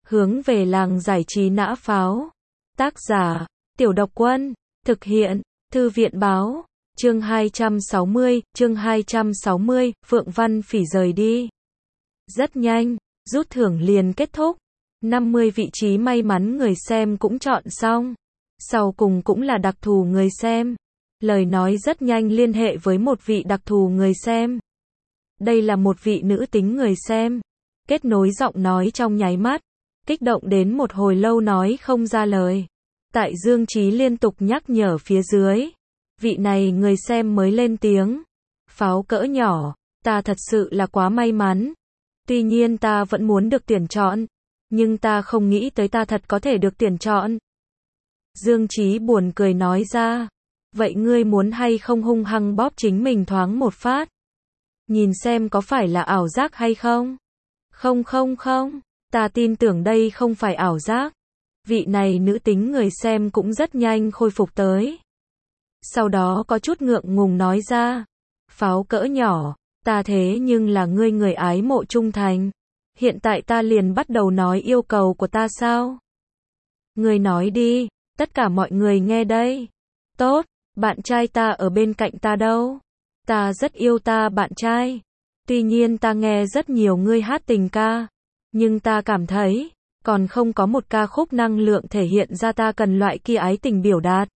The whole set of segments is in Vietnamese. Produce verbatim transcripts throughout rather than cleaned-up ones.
Hướng về làng giải trí nã pháo. Tác giả, Tiểu Độc Quân. Thực hiện, Thư viện Báo. Chương hai trăm sáu mươi, chương hai trăm sáu mươi, Phượng Văn Phỉ rời đi. Rất nhanh, rút thưởng liền kết thúc. năm mươi vị trí may mắn người xem cũng chọn xong. Sau cùng cũng là đặc thù người xem. Lời nói rất nhanh liên hệ với một vị đặc thù người xem. Đây là một vị nữ tính người xem. Kết nối giọng nói trong nháy mắt. Kích động đến một hồi lâu nói không ra lời. Tại Dương Chí liên tục nhắc nhở phía dưới. Vị này người xem mới lên tiếng. Pháo cỡ nhỏ, ta thật sự là quá may mắn. Tuy nhiên ta vẫn muốn được tuyển chọn. Nhưng ta không nghĩ tới ta thật có thể được tuyển chọn. Dương Chí buồn cười nói ra. Vậy ngươi muốn hay không hung hăng bóp chính mình thoáng một phát? Nhìn xem có phải là ảo giác hay không? Không không không, ta tin tưởng đây không phải ảo giác. Vị này nữ tính người xem cũng rất nhanh khôi phục tới. Sau đó có chút ngượng ngùng nói ra. Pháo cỡ nhỏ, ta thế nhưng là ngươi người ái mộ trung thành. Hiện tại ta liền bắt đầu nói yêu cầu của ta sao? Ngươi nói đi, tất cả mọi người nghe đây. Tốt, bạn trai ta ở bên cạnh ta đâu? Ta rất yêu ta bạn trai. Tuy nhiên ta nghe rất nhiều ngươi hát tình ca. Nhưng ta cảm thấy, còn không có một ca khúc năng lượng thể hiện ra ta cần loại kia ái tình biểu đạt.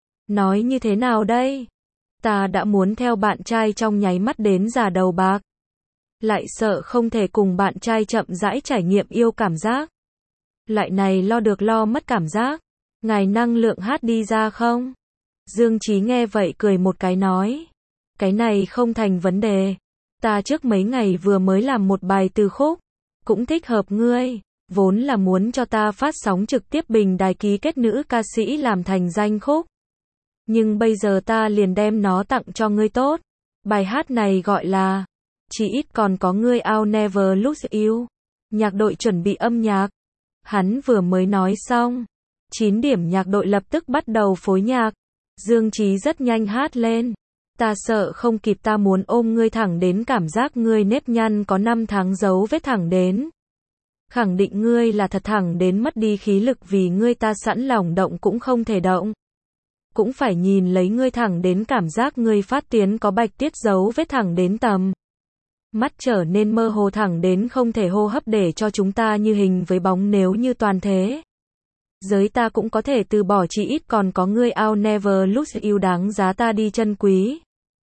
Nói như thế nào đây? Ta đã muốn theo bạn trai trong nháy mắt đến già đầu bạc. Lại sợ không thể cùng bạn trai chậm rãi trải nghiệm yêu cảm giác. Loại này lo được lo mất cảm giác. Ngài năng lượng hát đi ra không? Dương Chí nghe vậy cười một cái nói. Cái này không thành vấn đề. Ta trước mấy ngày vừa mới làm một bài từ khúc. Cũng thích hợp ngươi. Vốn là muốn cho ta phát sóng trực tiếp bình đài ký kết nữ ca sĩ làm thành danh khúc. Nhưng bây giờ ta liền đem nó tặng cho ngươi tốt. Bài hát này gọi là Chỉ ít còn có ngươi I'll never lose you. Nhạc đội chuẩn bị âm nhạc. Hắn vừa mới nói xong. chín điểm nhạc đội lập tức bắt đầu phối nhạc. Dương Chí rất nhanh hát lên. Ta sợ không kịp ta muốn ôm ngươi thẳng đến cảm giác ngươi nếp nhăn có năm tháng dấu vết thẳng đến. Khẳng định ngươi là thật thẳng đến mất đi khí lực vì ngươi ta sẵn lòng động cũng không thể động. Cũng phải nhìn lấy ngươi thẳng đến cảm giác ngươi phát tiến có bạch tiết dấu vết thẳng đến tầm. Mắt trở nên mơ hồ thẳng đến không thể hô hấp để cho chúng ta như hình với bóng nếu như toàn thế. Giới ta cũng có thể từ bỏ chỉ ít còn có ngươi I'll never lose you đáng giá ta đi chân quý.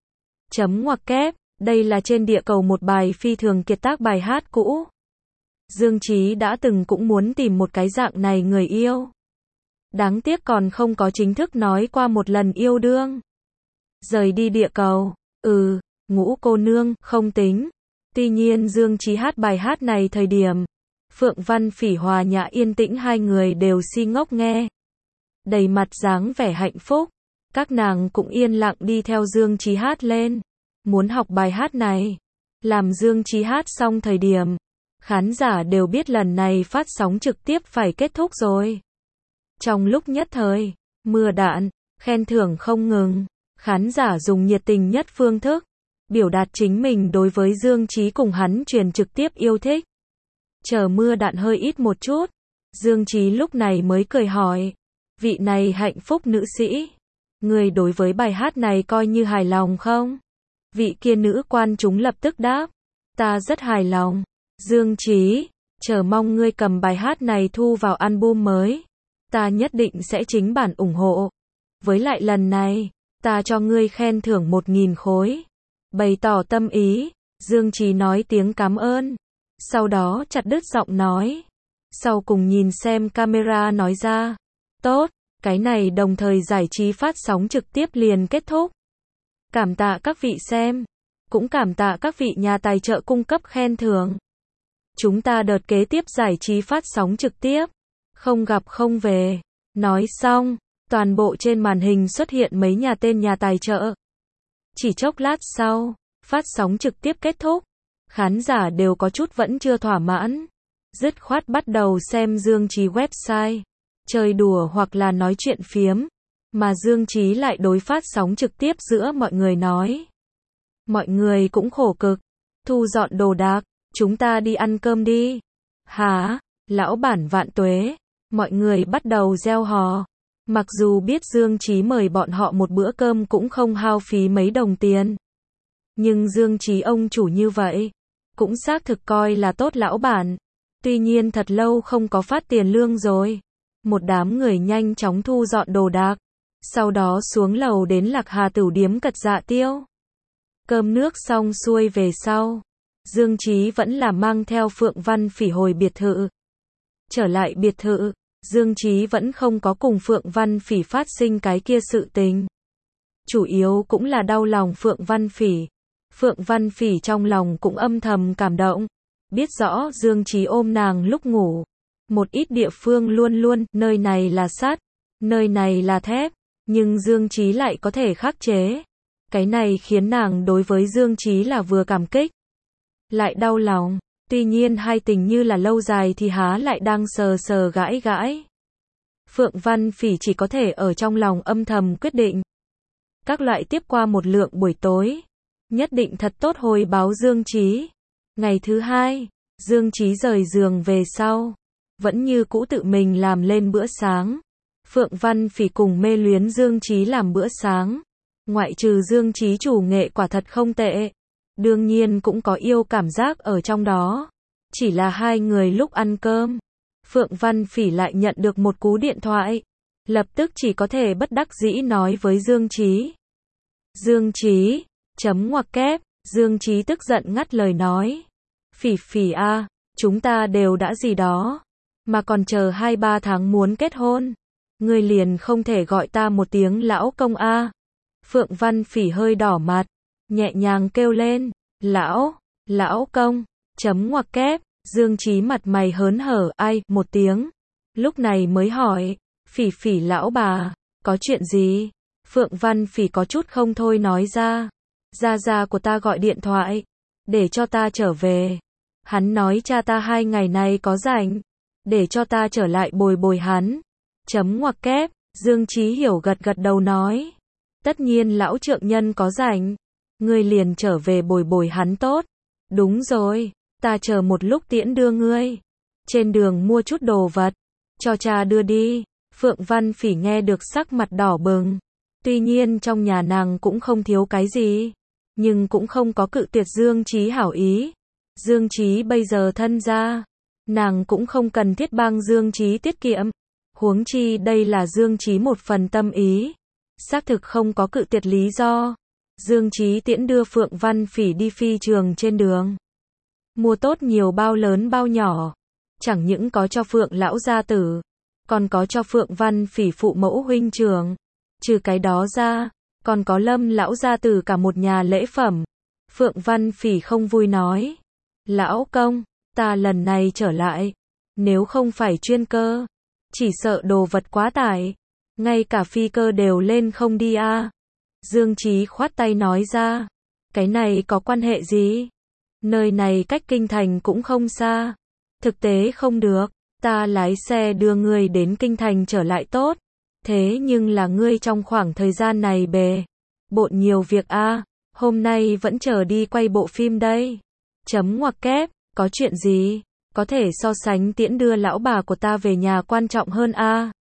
Chấm ngoặc kép, đây là trên địa cầu một bài phi thường kiệt tác bài hát cũ. Dương Chí đã từng cũng muốn tìm một cái dạng này người yêu. Đáng tiếc còn không có chính thức nói qua một lần yêu đương. Rời đi địa cầu, ừ, Ngũ cô nương, không tính. Tuy nhiên Dương Chí hát bài hát này thời điểm. Phượng Văn Phỉ Hòa Nhã yên tĩnh hai người đều si ngốc nghe. Đầy mặt dáng vẻ hạnh phúc. Các nàng cũng yên lặng đi theo Dương Chí hát lên. Muốn học bài hát này. Làm Dương Chí hát xong thời điểm. Khán giả đều biết lần này phát sóng trực tiếp phải kết thúc rồi. Trong lúc nhất thời, mưa đạn, khen thưởng không ngừng. Khán giả dùng nhiệt tình nhất phương thức. Biểu đạt chính mình đối với Dương Chí cùng hắn truyền trực tiếp yêu thích. Chờ mưa đạn hơi ít một chút. Dương Chí lúc này mới cười hỏi. Vị này hạnh phúc nữ sĩ. Người đối với bài hát này coi như hài lòng không? Vị kia nữ quan chúng lập tức đáp. Ta rất hài lòng. Dương Chí, chờ mong ngươi cầm bài hát này thu vào album mới. Ta nhất định sẽ chính bản ủng hộ. Với lại lần này, ta cho ngươi khen thưởng một nghìn khối. Bày tỏ tâm ý, Dương Chí nói tiếng cảm ơn. Sau đó chặt đứt giọng nói. Sau cùng nhìn xem camera nói ra. Tốt, cái này đồng thời giải trí phát sóng trực tiếp liền kết thúc. Cảm tạ các vị xem. Cũng cảm tạ các vị nhà tài trợ cung cấp khen thưởng. Chúng ta đợt kế tiếp giải trí phát sóng trực tiếp. Không gặp không về. Nói xong, toàn bộ trên màn hình xuất hiện mấy nhà tên nhà tài trợ. Chỉ chốc lát sau, phát sóng trực tiếp kết thúc. Khán giả đều có chút vẫn chưa thỏa mãn. Dứt khoát bắt đầu xem Dương Chí website. Chơi đùa hoặc là nói chuyện phiếm. Mà Dương Chí lại đối phát sóng trực tiếp giữa mọi người nói. Mọi người cũng khổ cực. Thu dọn đồ đạc. Chúng ta đi ăn cơm đi. Hả? Lão bản vạn tuế. Mọi người bắt đầu reo hò. Mặc dù biết Dương Chí mời bọn họ một bữa cơm cũng không hao phí mấy đồng tiền. Nhưng Dương Chí ông chủ như vậy, cũng xác thực coi là tốt lão bản. Tuy nhiên thật lâu không có phát tiền lương rồi. Một đám người nhanh chóng thu dọn đồ đạc. Sau đó xuống lầu đến Lạc Hà Tửu Điếm cật dạ tiêu. Cơm nước xong xuôi về sau. Dương Chí vẫn là mang theo Phượng Văn Phỉ hồi biệt thự. Trở lại biệt thự, Dương Chí vẫn không có cùng Phượng Văn Phỉ phát sinh cái kia sự tình. Chủ yếu cũng là đau lòng Phượng Văn Phỉ. Phượng Văn Phỉ trong lòng cũng âm thầm cảm động. Biết rõ Dương Chí ôm nàng lúc ngủ. Một ít địa phương luôn luôn, nơi này là sắt, nơi này là thép. Nhưng Dương Chí lại có thể khắc chế. Cái này khiến nàng đối với Dương Chí là vừa cảm kích, lại đau lòng. Tuy nhiên hai tình như là lâu dài thì há lại đang sờ sờ gãi gãi. Phượng Văn Phỉ chỉ có thể ở trong lòng âm thầm quyết định. Các loại tiếp qua một lượng buổi tối. Nhất định thật tốt hồi báo Dương Chí. Ngày thứ hai, Dương Chí rời giường về sau. Vẫn như cũ tự mình làm lên bữa sáng. Phượng Văn Phỉ cùng mê luyến Dương Chí làm bữa sáng. Ngoại trừ Dương Chí chủ nghệ quả thật không tệ. Đương nhiên cũng có yêu cảm giác ở trong đó. Chỉ là hai người lúc ăn cơm. Phượng Văn Phỉ lại nhận được một cú điện thoại. Lập tức chỉ có thể bất đắc dĩ nói với Dương Chí. Dương Chí, chấm ngoặc kép, Dương Chí tức giận ngắt lời nói. Phỉ Phỉ a, chúng ta đều đã gì đó. Mà còn chờ hai ba tháng muốn kết hôn. Ngươi liền không thể gọi ta một tiếng lão công a. Phượng Văn Phỉ hơi đỏ mặt. Nhẹ nhàng kêu lên. Lão, lão công, chấm ngoặc kép. Dương Chí mặt mày hớn hở, ai, một tiếng. Lúc này mới hỏi. Phỉ Phỉ lão bà, có chuyện gì? Phượng Văn Phỉ có chút không thôi nói ra. Gia gia của ta gọi điện thoại. Để cho ta trở về. Hắn nói cha ta hai ngày nay có rảnh. Để cho ta trở lại bồi bồi hắn. Chấm ngoặc kép. Dương Chí hiểu gật gật đầu nói. Tất nhiên lão trượng nhân có rảnh. Ngươi liền trở về bồi bồi hắn tốt. Đúng rồi. Ta chờ một lúc tiễn đưa ngươi. Trên đường mua chút đồ vật. Cho cha đưa đi. Phượng Văn Phỉ nghe được sắc mặt đỏ bừng. Tuy nhiên trong nhà nàng cũng không thiếu cái gì. Nhưng cũng không có cự tuyệt Dương Chí hảo ý. Dương Chí bây giờ thân ra. Nàng cũng không cần thiết bang Dương Chí tiết kiệm. Huống chi đây là Dương Chí một phần tâm ý. Xác thực không có cự tuyệt lý do. Dương Chí tiễn đưa Phượng Văn Phỉ đi phi trường trên đường. Mua tốt nhiều bao lớn bao nhỏ. Chẳng những có cho Phượng lão gia tử. Còn có cho Phượng Văn Phỉ phụ mẫu huynh trưởng. Trừ cái đó ra, còn có Lâm lão gia tử cả một nhà lễ phẩm. Phượng Văn Phỉ không vui nói. Lão công, ta lần này trở lại. Nếu không phải chuyên cơ. Chỉ sợ đồ vật quá tải. Ngay cả phi cơ đều lên không đi a. À. Dương Chí khoát tay nói ra. Cái này có quan hệ gì? Nơi này cách kinh thành cũng không xa. Thực tế không được. Ta lái xe đưa ngươi đến kinh thành trở lại tốt. Thế nhưng là ngươi trong khoảng thời gian này bề bộn nhiều việc a. À. Hôm nay vẫn chờ đi quay bộ phim đây. Chấm ngoặc kép. Có chuyện gì? Có thể so sánh tiễn đưa lão bà của ta về nhà quan trọng hơn a. À.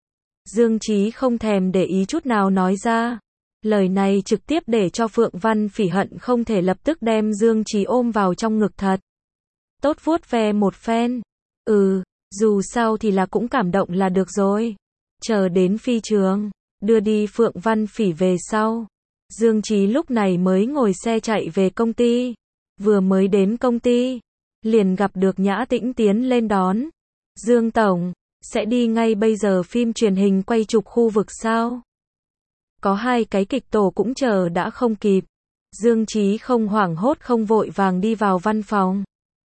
Dương Chí không thèm để ý chút nào nói ra. Lời này trực tiếp để cho Phượng Văn Phỉ hận không thể lập tức đem Dương Chí ôm vào trong ngực thật. Tốt vuốt ve một phen. Ừ, dù sao thì là cũng cảm động là được rồi. Chờ đến phi trường, đưa đi Phượng Văn Phỉ về sau. Dương Chí lúc này mới ngồi xe chạy về công ty. Vừa mới đến công ty, liền gặp được Nhã Tĩnh tiến lên đón. Dương Tổng, sẽ đi ngay bây giờ phim truyền hình quay chụp khu vực sao? Có hai cái kịch tổ cũng chờ đã không kịp. Dương Chí không hoảng hốt không vội vàng đi vào văn phòng.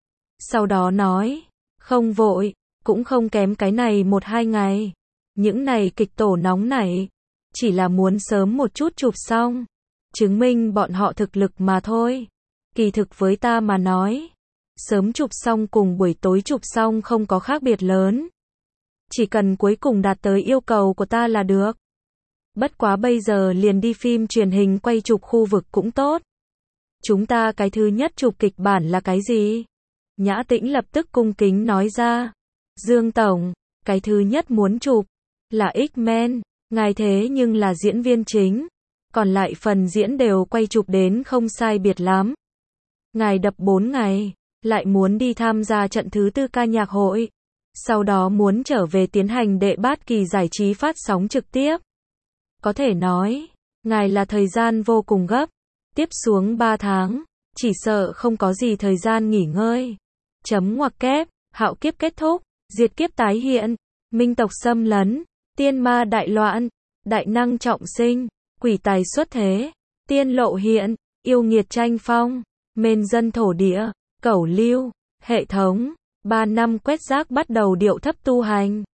Sau đó nói, không vội, cũng không kém cái này một hai ngày. Những này kịch tổ nóng nảy, chỉ là muốn sớm một chút chụp xong. Chứng minh bọn họ thực lực mà thôi. Kỳ thực với ta mà nói, sớm chụp xong cùng buổi tối chụp xong không có khác biệt lớn. Chỉ cần cuối cùng đạt tới yêu cầu của ta là được. Bất quá bây giờ liền đi phim truyền hình quay chụp khu vực cũng tốt. Chúng ta cái thứ nhất chụp kịch bản là cái gì? Nhã Tĩnh lập tức cung kính nói ra. Dương Tổng, cái thứ nhất muốn chụp là X-Men, ngài thế nhưng là diễn viên chính, còn lại phần diễn đều quay chụp đến không sai biệt lắm. Ngài đập bốn ngày, lại muốn đi tham gia trận thứ tư ca nhạc hội, sau đó muốn trở về tiến hành đệ bát kỳ giải trí phát sóng trực tiếp. Có thể nói, ngài là thời gian vô cùng gấp, tiếp xuống ba tháng, chỉ sợ không có gì thời gian nghỉ ngơi. Chấm ngoặc kép, hạo kiếp kết thúc, diệt kiếp tái hiện, minh tộc xâm lấn, tiên ma đại loạn, đại năng trọng sinh, quỷ tài xuất thế, tiên lộ hiện, yêu nghiệt tranh phong, mên dân thổ địa, cẩu lưu, hệ thống, ba năm quét rác bắt đầu điệu thấp tu hành.